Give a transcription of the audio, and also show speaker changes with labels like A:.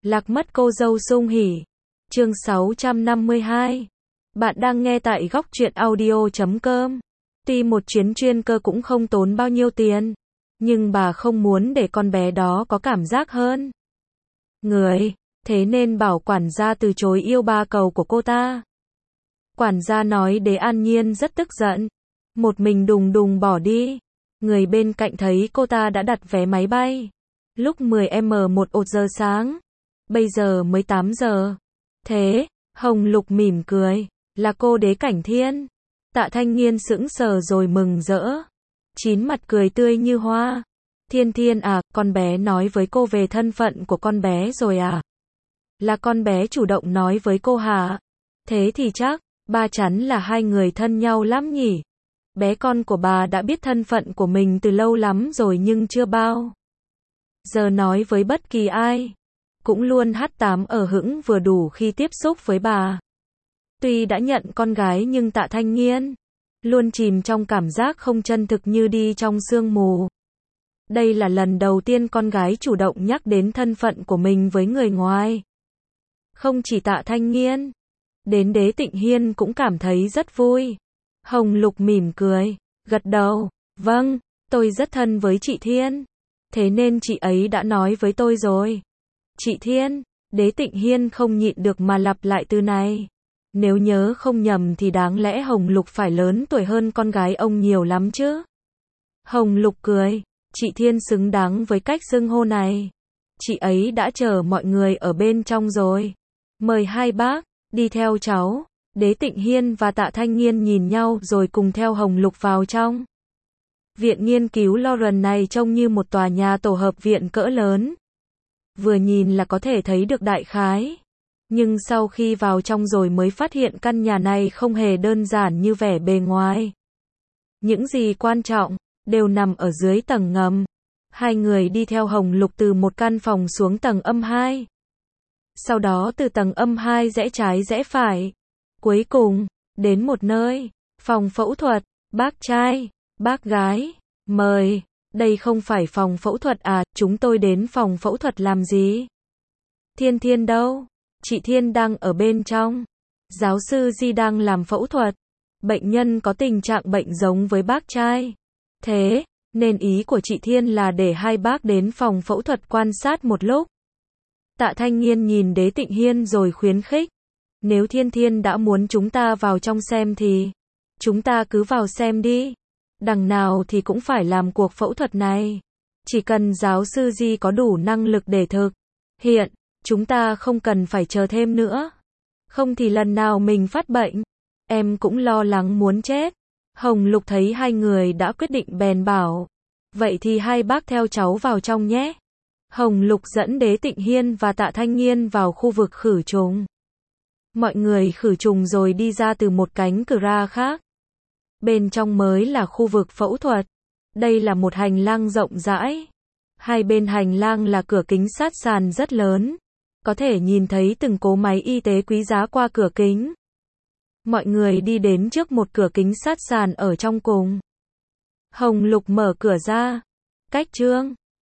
A: Lạc mất cô dâu sung hỉ. Chương 652. Bạn đang nghe tại góc truyện audio.com. Tuy một chuyến chuyên cơ cũng không tốn bao nhiêu tiền, nhưng bà không muốn để con bé đó có cảm giác hơn người, thế nên bảo quản gia từ chối yêu ba cầu của cô ta. Quản gia nói Đế An Nhiên rất tức giận, một mình đùng đùng bỏ đi. Người bên cạnh thấy cô ta đã đặt vé máy bay lúc 10m1 giờ sáng, bây giờ mới 8 giờ. Thế, Hồng Lục mỉm cười, là cô Đế Cảnh Thiên. Tạ Thanh Nghiên sững sờ rồi mừng rỡ, chín mặt cười tươi như hoa. Thiên Thiên à, con bé nói với cô về thân phận của con bé rồi à? Là con bé chủ động nói với cô hả? Thế thì chắc, ba chắn là hai người thân nhau lắm nhỉ? Bé con của bà đã biết thân phận của mình từ lâu lắm rồi nhưng chưa bao giờ nói với bất kỳ ai. Cũng luôn H8 ở hững vừa đủ khi tiếp xúc với bà. Tuy đã nhận con gái nhưng Tạ Thanh Nghiên luôn chìm trong cảm giác không chân thực như đi trong sương mù. Đây là lần đầu tiên con gái chủ động nhắc đến thân phận của mình với người ngoài. Không chỉ Tạ Thanh Nghiên, đến Đế Tịnh Hiên cũng cảm thấy rất vui. Hồng Lục mỉm cười, gật đầu, vâng, tôi rất thân với chị Thiên. Thế nên chị ấy đã nói với tôi rồi. Chị Thiên, Đế Tịnh Hiên không nhịn được mà lặp lại từ này. Nếu nhớ không nhầm thì đáng lẽ Hồng Lục phải lớn tuổi hơn con gái ông nhiều lắm chứ. Hồng Lục cười, chị Thiên xứng đáng với cách xưng hô này. Chị ấy đã chờ mọi người ở bên trong rồi. Mời hai bác, đi theo cháu. Đế Tịnh Hiên và Tạ Thanh Nghiên nhìn nhau rồi cùng theo Hồng Lục vào trong. Viện nghiên cứu Lauren này trông như một tòa nhà tổ hợp viện cỡ lớn. Vừa nhìn là có thể thấy được đại khái. Nhưng sau khi vào trong rồi mới phát hiện căn nhà này không hề đơn giản như vẻ bề ngoài. Những gì quan trọng, đều nằm ở dưới tầng ngầm. Hai người đi theo Hồng Lục từ một căn phòng xuống tầng âm 2. Sau đó từ tầng âm 2 rẽ trái rẽ phải. Cuối cùng, đến một nơi, phòng phẫu thuật, bác trai, bác gái, mời. Đây không phải phòng phẫu thuật à, chúng tôi đến phòng phẫu thuật làm gì? Thiên Thiên đâu? Chị Thiên đang ở bên trong. Giáo sư Di đang làm phẫu thuật. Bệnh nhân có tình trạng bệnh giống với bác trai. Thế, nên ý của chị Thiên là để hai bác đến phòng phẫu thuật quan sát một lúc. Tạ Thanh Nghiên nhìn Đế Tịnh Hiên rồi khuyến khích. Nếu Thiên Thiên đã muốn chúng ta vào trong xem thì chúng ta cứ vào xem đi. Đằng nào thì cũng phải làm cuộc phẫu thuật này. Chỉ cần giáo sư Di có đủ năng lực để thực hiện, chúng ta không cần phải chờ thêm nữa. Không thì lần nào mình phát bệnh, em cũng lo lắng muốn chết. Hồng Lục thấy hai người đã quyết định bèn bảo. Vậy thì hai bác theo cháu vào trong nhé. Hồng Lục dẫn Đế Tịnh Hiên và Tạ Thanh Nghiên vào khu vực khử trùng. Mọi người khử trùng rồi đi ra từ một cánh cửa ra khác. Bên trong mới là khu vực phẫu thuật. Đây là một hành lang rộng rãi. Hai bên hành lang là cửa kính sát sàn rất lớn. Có thể nhìn thấy từng cỗ máy y tế quý giá qua cửa kính. Mọi người đi đến trước một cửa kính sát sàn ở trong cùng. Hồng Lục mở cửa ra. Cách Trương,